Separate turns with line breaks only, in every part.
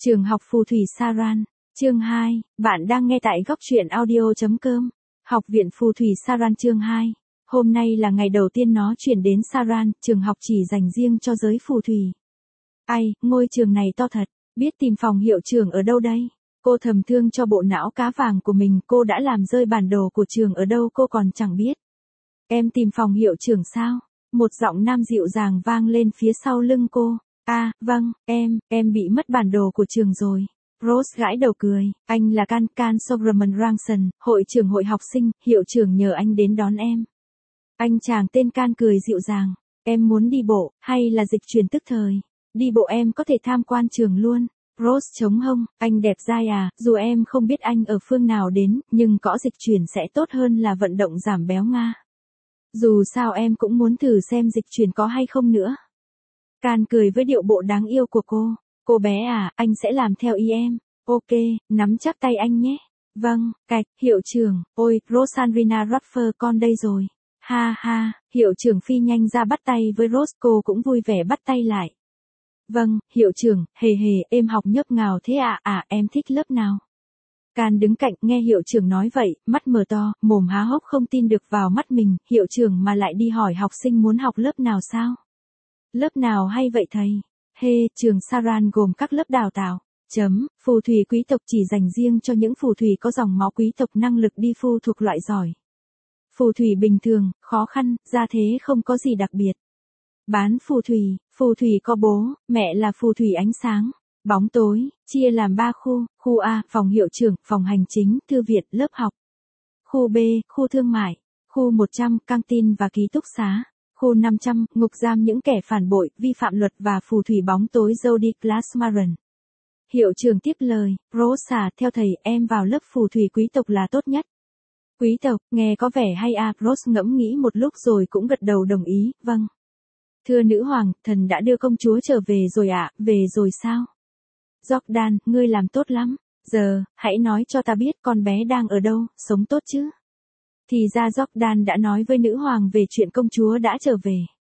Trường học phù thủy Saran, chương 2, bạn đang nghe tại góc truyện audio.com. Học viện phù thủy Saran chương 2. Hôm nay là ngày đầu tiên nó chuyển đến Saran, trường học chỉ dành riêng cho giới phù thủy. Ai, ngôi trường này to thật, biết tìm phòng hiệu trưởng ở đâu đây? Cô thầm thương cho bộ não cá vàng của mình, cô đã làm rơi bản đồ của trường ở đâu cô còn chẳng biết. Em tìm phòng hiệu trưởng sao? Một giọng nam dịu dàng vang lên phía sau lưng cô. Vâng, em bị mất bản đồ của trường rồi. Rose gãi đầu cười, anh là Can Solomon Ranson, hội trưởng hội học sinh, hiệu trưởng nhờ anh đến đón em. Anh chàng tên Can cười dịu dàng, em muốn đi bộ, hay là dịch chuyển tức thời? Đi bộ em có thể tham quan trường luôn. Rose chống hông, anh đẹp dai à, dù em không biết anh ở phương nào đến, nhưng cõ dịch chuyển sẽ tốt hơn là vận động giảm béo Nga. Dù sao em cũng muốn thử xem dịch chuyển có hay không nữa. Can cười với điệu bộ đáng yêu của cô. Cô bé à, anh sẽ làm theo ý em. Ok, nắm chắc tay anh nhé. Vâng, cạch, hiệu trưởng, ôi, Rosalina Ruffer con đây rồi. Ha ha, hiệu trưởng phi nhanh ra bắt tay với Rose, cô cũng vui vẻ bắt tay lại. Vâng, hiệu trưởng, hề, em học nhấp ngào thế à, em thích lớp nào? Can đứng cạnh nghe hiệu trưởng nói vậy, mắt mở to, mồm há hốc không tin được vào mắt mình, hiệu trưởng mà lại đi hỏi học sinh muốn học lớp nào sao? Lớp nào hay vậy thầy? Trường Saran gồm các lớp đào tạo. Phù thủy quý tộc chỉ dành riêng cho những phù thủy có dòng máu quý tộc năng lực đi phu thuộc loại giỏi. Phù thủy bình thường, khó khăn, ra thế không có gì đặc biệt. Bán phù thủy có bố, mẹ là phù thủy ánh sáng. Bóng tối, chia làm 3 khu A, phòng hiệu trưởng, phòng hành chính, thư viện, lớp học. Khu B, khu thương mại. Khu 100, căng tin và ký túc xá. Khu 500, ngục giam những kẻ phản bội, vi phạm luật và phù thủy bóng tối Jody Glassmaran. Hiệu trưởng tiếp lời, Rosa, theo thầy, em vào lớp phù thủy quý tộc là tốt nhất. Quý tộc, nghe có vẻ hay à, Rose ngẫm nghĩ một lúc rồi cũng gật đầu đồng ý, vâng. Thưa nữ hoàng, thần đã đưa công chúa trở về rồi ạ, về rồi sao? Jordan, ngươi làm tốt lắm, giờ, hãy nói cho ta biết con bé đang ở đâu, sống tốt chứ? Thì ra Jordan đã nói với nữ hoàng về chuyện công chúa đã trở về.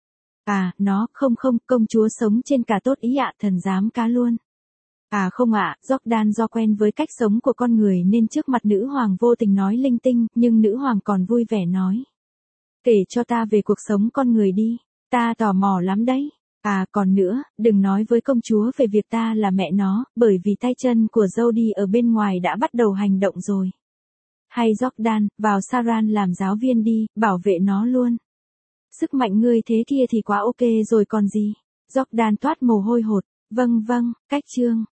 Không, công chúa sống trên cả tốt ý ạ, thần dám cá luôn. Không ạ, Jordan do quen với cách sống của con người nên trước mặt nữ hoàng vô tình nói linh tinh, nhưng nữ hoàng còn vui vẻ nói. Kể cho ta về cuộc sống con người đi, ta tò mò lắm đấy. Còn nữa, đừng nói với công chúa về việc ta là mẹ nó, bởi vì tay chân của Jody ở bên ngoài đã bắt đầu hành động rồi. Hay Jordan, vào Saran làm giáo viên đi, bảo vệ nó luôn. Sức mạnh ngươi thế kia thì quá ok rồi còn gì. Jordan toát mồ hôi hột. Vâng, cách chương.